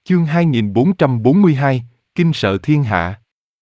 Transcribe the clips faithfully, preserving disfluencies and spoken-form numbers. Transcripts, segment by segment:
Chương hai nghìn bốn trăm bốn mươi hai, Kinh sợ thiên hạ.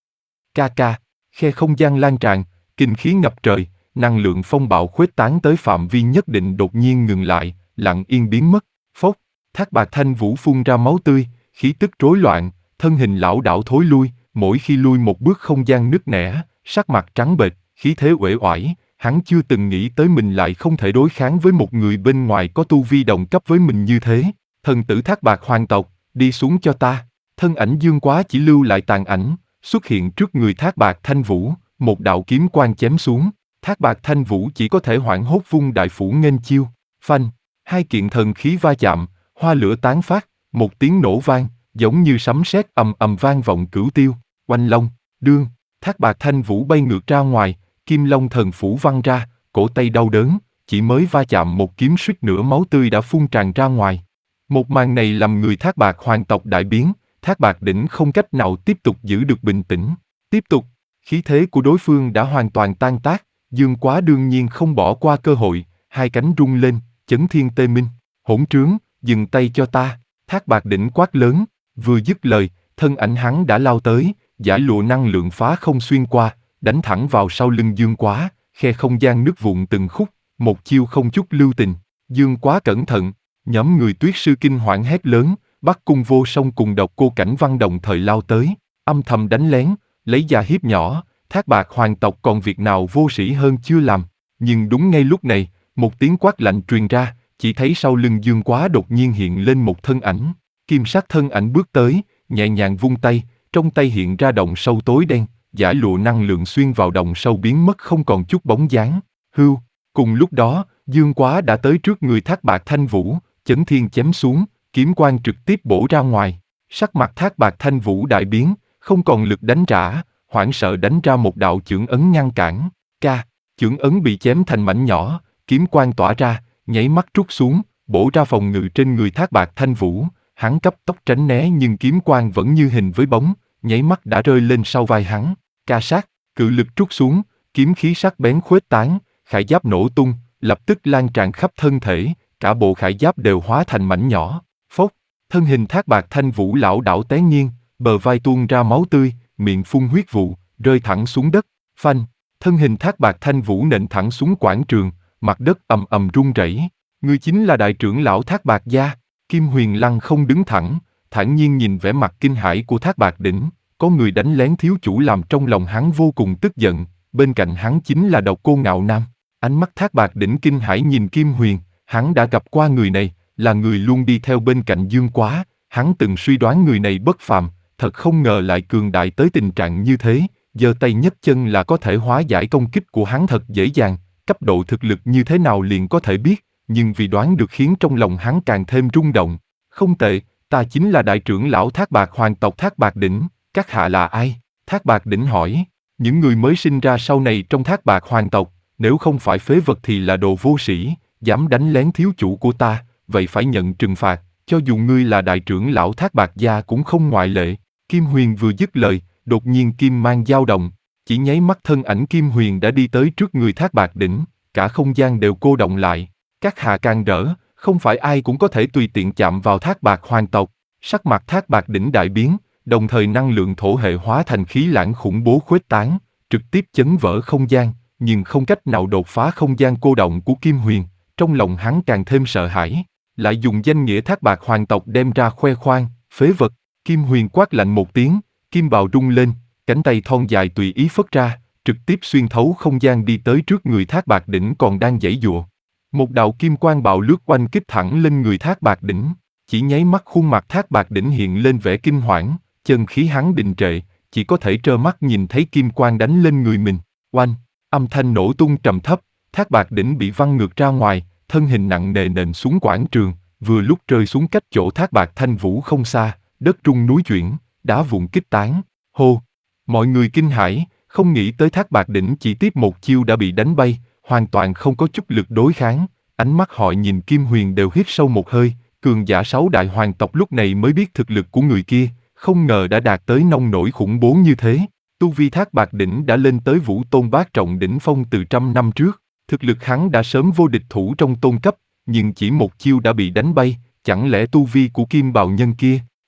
Ca ca, khe không gian lan tràn, kinh khí ngập trời, năng lượng phong bạo khuếch tán tới phạm vi nhất định đột nhiên ngừng lại, lặng yên biến mất. Phốc, Thác Bạt Thanh Vũ phun ra máu tươi, khí tức rối loạn, thân hình lảo đảo thối lui, mỗi khi lui một bước không gian nứt nẻ, sắc mặt trắng bệch, khí thế uể oải. Hắn chưa từng nghĩ tới mình lại không thể đối kháng với một người bên ngoài có tu vi đồng cấp với mình như thế. Thần tử Thác Bạt hoàng tộc, đi xuống cho ta. Thân ảnh Dương Quá chỉ lưu lại tàn ảnh, xuất hiện trước người Thác Bạt Thanh Vũ, một đạo kiếm quang chém xuống. Thác Bạt Thanh Vũ chỉ có thể hoảng hốt vung đại phủ nghênh chiêu. Phanh, hai kiện thần khí va chạm, hoa lửa tán phát, một tiếng nổ vang, giống như sấm sét ầm ầm vang vọng cửu tiêu. Oanh long, đương, Thác Bạt Thanh Vũ bay ngược ra ngoài, Kim Long thần phủ văng ra, cổ tay đau đớn, chỉ mới va chạm một kiếm suýt nữa máu tươi đã phun tràn ra ngoài. Một màn này làm người Thác Bạt hoàng tộc đại biến, Thác Bạt đỉnh không cách nào tiếp tục giữ được bình tĩnh. Tiếp tục, khí thế của đối phương đã hoàn toàn tan tác, Dương Quá đương nhiên không bỏ qua cơ hội, hai cánh rung lên, chấn thiên tê minh. Hỗn trướng, dừng tay cho ta. Thác Bạt đỉnh quát lớn, vừa dứt lời, thân ảnh hắn đã lao tới, giải lụa năng lượng phá không xuyên qua, đánh thẳng vào sau lưng Dương Quá, khe không gian nứt vụn từng khúc, một chiêu không chút lưu tình. Dương Quá cẩn thận, nhóm người Tuyết Sư kinh hoảng hét lớn, Bắc Cung Vô Song cùng Độc Cô Cảnh Văn đồng thời lao tới, âm thầm đánh lén, lấy già hiếp nhỏ. Thác Bạt hoàng tộc còn việc nào vô sĩ hơn chưa làm. Nhưng đúng ngay lúc này, một tiếng quát lạnh truyền ra, chỉ thấy sau lưng Dương Quá đột nhiên hiện lên một thân ảnh. Kim sắc thân ảnh bước tới, nhẹ nhàng vung tay, trong tay hiện ra động sâu tối đen, giải lụa năng lượng xuyên vào động sâu biến mất không còn chút bóng dáng. Hưu, cùng lúc đó, Dương Quá đã tới trước người Thác Bạt Thanh Vũ, chấn thiên chém xuống, kiếm quang trực tiếp bổ ra ngoài. Sắc mặt Thác Bạt Thanh Vũ đại biến, không còn lực đánh trả, hoảng sợ đánh ra một đạo chưởng ấn ngăn cản. Ca, chưởng ấn bị chém thành mảnh nhỏ, kiếm quang tỏa ra, nháy mắt trút xuống, bổ ra phòng ngự trên người Thác Bạt Thanh Vũ. Hắn cấp tốc tránh né nhưng kiếm quang vẫn như hình với bóng, nháy mắt đã rơi lên sau vai hắn. Ca sát, cự lực trút xuống, kiếm khí sắc bén khuếch tán, khải giáp nổ tung, lập tức lan tràn khắp thân thể, cả bộ khải giáp đều hóa thành mảnh nhỏ. Phốc, thân hình Thác Bạt Thanh Vũ lảo đảo té nghiêng, bờ vai tuôn ra máu tươi, miệng phun huyết vụ, rơi thẳng xuống đất. Phanh, thân hình Thác Bạt Thanh Vũ nện thẳng xuống quảng trường, mặt đất ầm ầm rung rẩy. Người chính là đại trưởng lão Thác Bạt gia. Kim Huyền Lăng không đứng thẳng, thản nhiên nhìn vẻ mặt kinh hãi của Thác Bạt đỉnh. Có người đánh lén thiếu chủ làm trong lòng hắn vô cùng tức giận, bên cạnh hắn chính là Độc Cô Ngạo Nam. Ánh mắt Thác Bạt đỉnh kinh hãi nhìn Kim Huyền, hắn đã gặp qua người này, là người luôn đi theo bên cạnh Dương Quá. Hắn từng suy đoán người này bất phàm, thật không ngờ lại cường đại tới tình trạng như thế, giơ tay nhấc chân là có thể hóa giải công kích của hắn thật dễ dàng. Cấp độ thực lực như thế nào liền có thể biết, nhưng vì đoán được khiến trong lòng hắn càng thêm rung động. Không tệ, ta chính là đại trưởng lão Thác Bạt hoàng tộc Thác Bạt đỉnh. Các hạ là ai? Thác Bạt đỉnh hỏi. Những người mới sinh ra sau này trong Thác Bạt hoàng tộc, nếu không phải phế vật thì là đồ vô sĩ, dám đánh lén thiếu chủ của ta, vậy phải nhận trừng phạt, cho dù ngươi là đại trưởng lão Thác Bạt gia cũng không ngoại lệ. Kim Huyền vừa dứt lời, đột nhiên kim mang dao động, chỉ nháy mắt thân ảnh Kim Huyền đã đi tới trước người Thác Bạt đỉnh, cả không gian đều cô động lại. Các hạ càng rỡ, không phải ai cũng có thể tùy tiện chạm vào Thác Bạt hoàng tộc. Sắc mặt Thác Bạt đỉnh đại biến, đồng thời năng lượng thổ hệ hóa thành khí lãng khủng bố khuếch tán, trực tiếp chấn vỡ không gian, nhưng không cách nào đột phá không gian cô động của Kim Huyền. Trong lòng hắn càng thêm sợ hãi, lại dùng danh nghĩa Thác Bạt hoàng tộc đem ra khoe khoang, phế vật. Kim Huyền quát lạnh một tiếng, kim bào rung lên, cánh tay thon dài tùy ý phất ra, trực tiếp xuyên thấu không gian đi tới trước người Thác Bạt đỉnh còn đang giãy giụa. Một đạo kim quang bạo lướt oanh kích thẳng lên người Thác Bạt đỉnh, chỉ nháy mắt khuôn mặt Thác Bạt đỉnh hiện lên vẻ kinh hoảng, chân khí hắn đình trệ, chỉ có thể trơ mắt nhìn thấy kim quang đánh lên người mình. Oanh, âm thanh nổ tung trầm thấp, Thác Bạt đỉnh bị văng ngược ra ngoài, thân hình nặng nề nện xuống quảng trường, vừa lúc rơi xuống cách chỗ Thác Bạt Thanh Vũ không xa, đất rung núi chuyển, đá vụn kích tán. Hô, mọi người kinh hãi, không nghĩ tới Thác Bạt đỉnh chỉ tiếp một chiêu đã bị đánh bay, hoàn toàn không có chút lực đối kháng. Ánh mắt họ nhìn Kim Huyền đều hít sâu một hơi, cường giả sáu đại hoàng tộc lúc này mới biết thực lực của người kia, không ngờ đã đạt tới nông nổi khủng bố như thế. Tu vi Thác Bạt đỉnh đã lên tới Vũ Tôn Bát Trọng đỉnh phong từ trăm năm trước, thực lực hắn đã sớm vô địch thủ trong tôn cấp, nhưng chỉ một chiêu đã bị đánh bay, chẳng lẽ tu vi của Kim Bào Nhân kia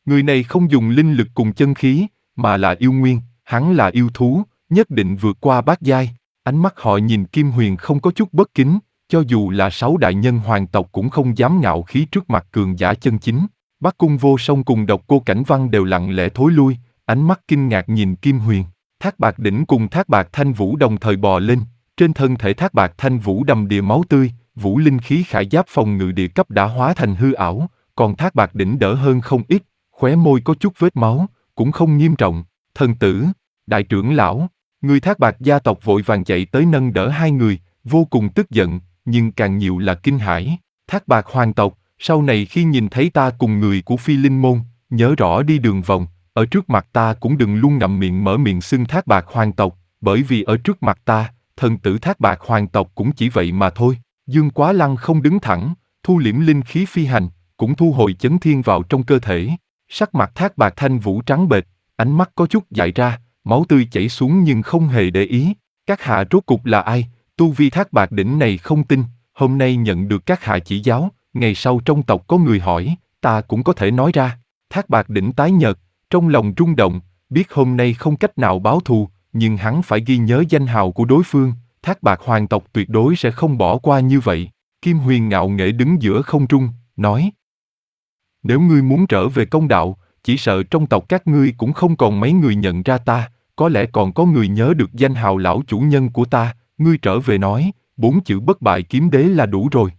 Người này không dùng linh lực cùng chân khí, mà là yêu nguyên, hắn là yêu thú, nhất định vượt qua bát giai. Ánh mắt họ nhìn Kim Huyền không có chút bất kính, cho dù là sáu đại nhân hoàng tộc cũng không dám ngạo khí trước mặt cường giả chân chính. Bắc Cung Vô Song cùng Độc Cô Cảnh Văn đều lặng lẽ thối lui, ánh mắt kinh ngạc nhìn Kim Huyền. Thác Bạt Đỉnh cùng Thác Bạt Thanh Vũ đồng thời bò lên, trên thân thể Thác Bạt Thanh Vũ đầm đìa máu tươi, vũ linh khí khải giáp phòng ngự địa cấp đã hóa thành hư ảo, còn Thác Bạt Đỉnh đỡ hơn không ít, khóe môi có chút vết máu, cũng không nghiêm trọng. Thần tử, đại trưởng lão, người Thác Bạt gia tộc vội vàng chạy tới nâng đỡ hai người, vô cùng tức giận, nhưng càng nhiều là kinh hãi. Thác Bạt hoàng tộc, sau này khi nhìn thấy ta cùng người của Phi Linh môn, nhớ rõ đi đường vòng, ở trước mặt ta cũng đừng luôn ngậm miệng mở miệng xưng Thác Bạt hoàng tộc, bởi vì ở trước mặt ta, thần tử Thác Bạt hoàng tộc cũng chỉ vậy mà thôi. Dương Quá Lăng không đứng thẳng, thu liễm linh khí phi hành, cũng thu hồi chấn thiên vào trong cơ thể. Sắc mặt Thác Bạt Thanh Vũ trắng bệch, ánh mắt có chút dại ra, máu tươi chảy xuống nhưng không hề để ý. Các hạ rốt cục là ai? Tu vi Thác Bạt Đỉnh này không tin, hôm nay nhận được các hạ chỉ giáo, ngày sau trong tộc có người hỏi, ta cũng có thể nói ra. Thác Bạt Đỉnh tái nhợt, trong lòng rung động, biết hôm nay không cách nào báo thù, nhưng hắn phải ghi nhớ danh hào của đối phương, Thác Bạt hoàng tộc tuyệt đối sẽ không bỏ qua như vậy. Kim Huyền ngạo nghễ đứng giữa không trung, nói: Nếu ngươi muốn trở về công đạo, chỉ sợ trong tộc các ngươi cũng không còn mấy người nhận ra ta, có lẽ còn có người nhớ được danh hào lão chủ nhân của ta, ngươi trở về nói, bốn chữ bất bại kiếm đế là đủ rồi.